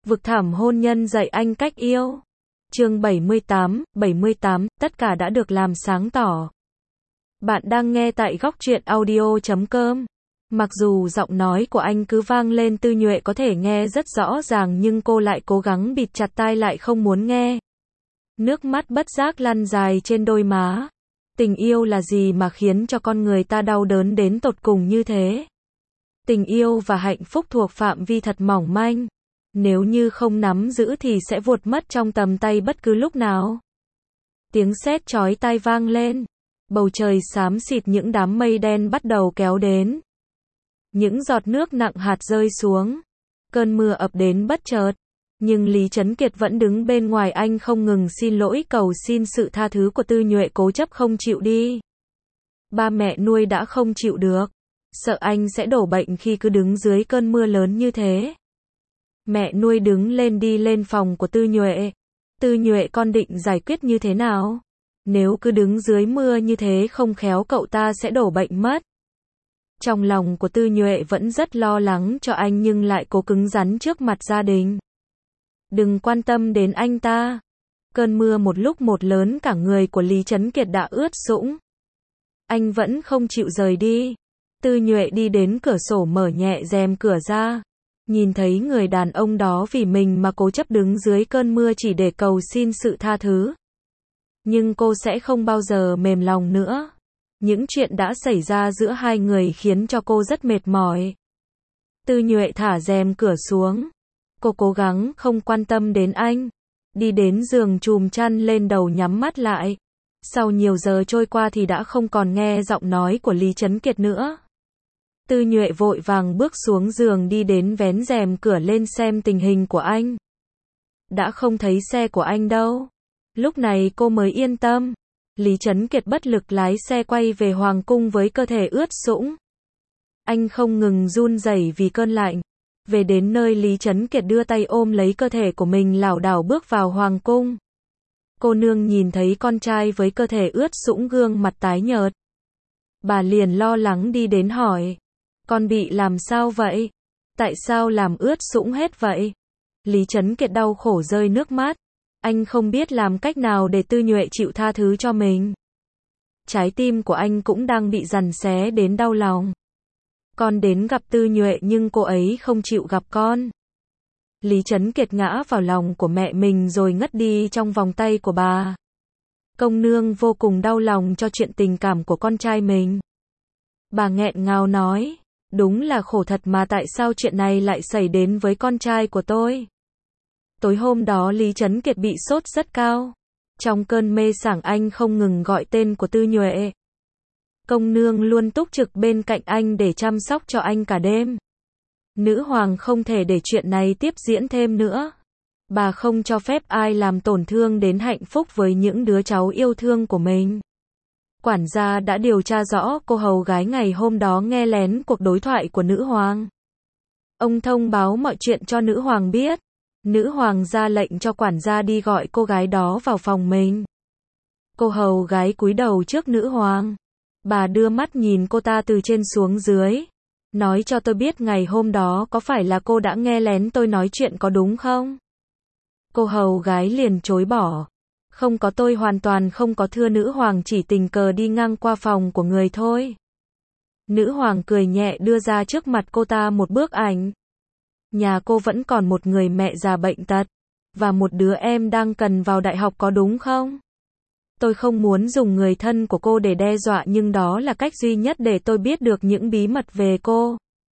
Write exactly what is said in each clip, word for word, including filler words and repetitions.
Vực thẳm hôn nhân dạy anh cách yêu. Chương bảy mươi tám, bảy mươi tám, tất cả đã được làm sáng tỏ. Bạn đang nghe tại góc truyện audio chấm com. Mặc dù giọng nói của anh cứ vang lên, Tư Nhuệ có thể nghe rất rõ ràng, nhưng cô lại cố gắng bịt chặt tai lại không muốn nghe. Nước mắt bất giác lăn dài trên đôi má. Tình yêu là gì mà khiến cho con người ta đau đớn đến tột cùng như thế? Tình yêu và hạnh phúc thuộc phạm vi thật mỏng manh. Nếu như không nắm giữ thì sẽ vụt mất trong tầm tay bất cứ lúc nào. Tiếng sét chói tai vang lên. Bầu trời xám xịt, những đám mây đen bắt đầu kéo đến. Những giọt nước nặng hạt rơi xuống. Cơn mưa ập đến bất chợt. Nhưng Lý Chấn Kiệt vẫn đứng bên ngoài, anh không ngừng xin lỗi, cầu xin sự tha thứ của Tư Nhuệ, cố chấp không chịu đi. Ba mẹ nuôi đã không chịu được. Sợ anh sẽ đổ bệnh khi cứ đứng dưới cơn mưa lớn như thế. Mẹ nuôi đứng lên đi lên phòng của Tư Nhuệ. Tư Nhuệ, con định giải quyết như thế nào? Nếu cứ đứng dưới mưa như thế không khéo cậu ta sẽ đổ bệnh mất. Trong lòng của Tư Nhuệ vẫn rất lo lắng cho anh, nhưng lại cố cứng rắn trước mặt gia đình. Đừng quan tâm đến anh ta. Cơn mưa một lúc một lớn, cả người của Lý Chấn Kiệt đã ướt sũng. Anh vẫn không chịu rời đi. Tư Nhuệ đi đến cửa sổ, mở nhẹ rèm cửa ra. Nhìn thấy người đàn ông đó vì mình mà cố chấp đứng dưới cơn mưa chỉ để cầu xin sự tha thứ. Nhưng cô sẽ không bao giờ mềm lòng nữa. Những chuyện đã xảy ra giữa hai người khiến cho cô rất mệt mỏi. Tư Nhuệ thả rèm cửa xuống. Cô cố gắng không quan tâm đến anh. Đi đến giường chùm chăn lên đầu, nhắm mắt lại. Sau nhiều giờ trôi qua thì đã không còn nghe giọng nói của Lý Chấn Kiệt nữa. Tư Nhuệ vội vàng bước xuống giường, đi đến vén rèm cửa lên xem tình hình của anh. Đã không thấy xe của anh đâu. Lúc này cô mới yên tâm. Lý Chấn Kiệt bất lực lái xe quay về Hoàng cung với cơ thể ướt sũng. Anh không ngừng run rẩy vì cơn lạnh. Về đến nơi, Lý Chấn Kiệt đưa tay ôm lấy cơ thể của mình, lảo đảo bước vào Hoàng cung. Cô nương nhìn thấy con trai với cơ thể ướt sũng, gương mặt tái nhợt. Bà liền lo lắng đi đến hỏi. Con bị làm sao vậy? Tại sao làm ướt sũng hết vậy? Lý Chấn Kiệt đau khổ rơi nước mắt. Anh không biết làm cách nào để Tư Nhuệ chịu tha thứ cho mình. Trái tim của anh cũng đang bị giằng xé đến đau lòng. Con đến gặp Tư Nhuệ nhưng cô ấy không chịu gặp con. Lý Chấn Kiệt ngã vào lòng của mẹ mình rồi ngất đi trong vòng tay của bà. Công nương vô cùng đau lòng cho chuyện tình cảm của con trai mình. Bà nghẹn ngào nói, đúng là khổ thật mà, tại sao chuyện này lại xảy đến với con trai của tôi? Tối hôm đó Lý Chấn Kiệt bị sốt rất cao. Trong cơn mê sảng, anh không ngừng gọi tên của Tư Nhuệ. Công nương luôn túc trực bên cạnh anh để chăm sóc cho anh cả đêm. Nữ hoàng không thể để chuyện này tiếp diễn thêm nữa. Bà không cho phép ai làm tổn thương đến hạnh phúc với những đứa cháu yêu thương của mình. Quản gia đã điều tra rõ cô hầu gái ngày hôm đó nghe lén cuộc đối thoại của nữ hoàng. Ông thông báo mọi chuyện cho nữ hoàng biết. Nữ hoàng ra lệnh cho quản gia đi gọi cô gái đó vào phòng mình. Cô hầu gái cúi đầu trước nữ hoàng. Bà đưa mắt nhìn cô ta từ trên xuống dưới. Nói cho tôi biết ngày hôm đó có phải là cô đã nghe lén tôi nói chuyện có đúng không? Cô hầu gái liền chối bỏ. Không có, tôi hoàn toàn không có, thưa nữ hoàng, chỉ tình cờ đi ngang qua phòng của người thôi. Nữ hoàng cười nhẹ đưa ra trước mặt cô ta một bức ảnh. Nhà cô vẫn còn một người mẹ già bệnh tật. Và một đứa em đang cần vào đại học, có đúng không? Tôi không muốn dùng người thân của cô để đe dọa, nhưng đó là cách duy nhất để tôi biết được những bí mật về cô.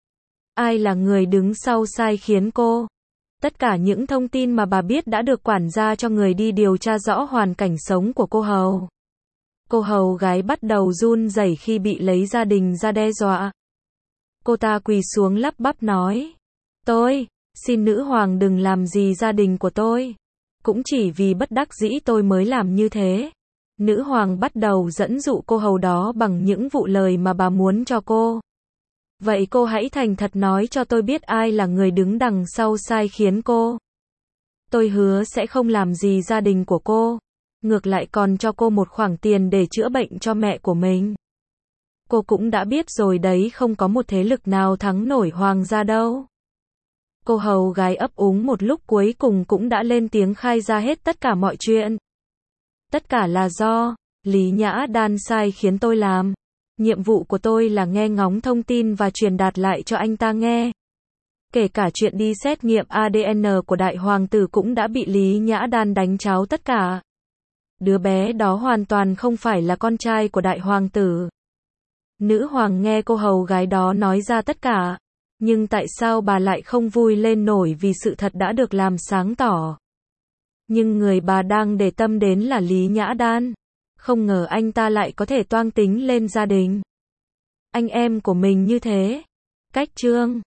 Ai là người đứng sau sai khiến cô? Tất cả những thông tin mà bà biết đã được quản gia cho người đi điều tra rõ hoàn cảnh sống của cô hầu. Cô hầu gái bắt đầu run rẩy khi bị lấy gia đình ra đe dọa. Cô ta quỳ xuống lắp bắp nói. Tôi, xin nữ hoàng đừng làm gì gia đình của tôi. Cũng chỉ vì bất đắc dĩ tôi mới làm như thế. Nữ hoàng bắt đầu dẫn dụ cô hầu đó bằng những vụ lời mà bà muốn cho cô. Vậy cô hãy thành thật nói cho tôi biết ai là người đứng đằng sau sai khiến cô. Tôi hứa sẽ không làm gì gia đình của cô. Ngược lại còn cho cô một khoản tiền để chữa bệnh cho mẹ của mình. Cô cũng đã biết rồi đấy, không có một thế lực nào thắng nổi hoàng gia đâu. Cô hầu gái ấp úng một lúc cuối cùng cũng đã lên tiếng khai ra hết tất cả mọi chuyện. Tất cả là do Lý Nhã Đan sai khiến tôi làm. Nhiệm vụ của tôi là nghe ngóng thông tin và truyền đạt lại cho anh ta nghe. Kể cả chuyện đi xét nghiệm a đê en của đại hoàng tử cũng đã bị Lý Nhã Đan đánh tráo tất cả. Đứa bé đó hoàn toàn không phải là con trai của đại hoàng tử. Nữ hoàng nghe cô hầu gái đó nói ra tất cả. Nhưng tại sao bà lại không vui lên nổi vì sự thật đã được làm sáng tỏ. Nhưng người bà đang để tâm đến là Lý Nhã Đan. Không ngờ anh ta lại có thể toang tính lên gia đình anh em của mình như thế. Cách chương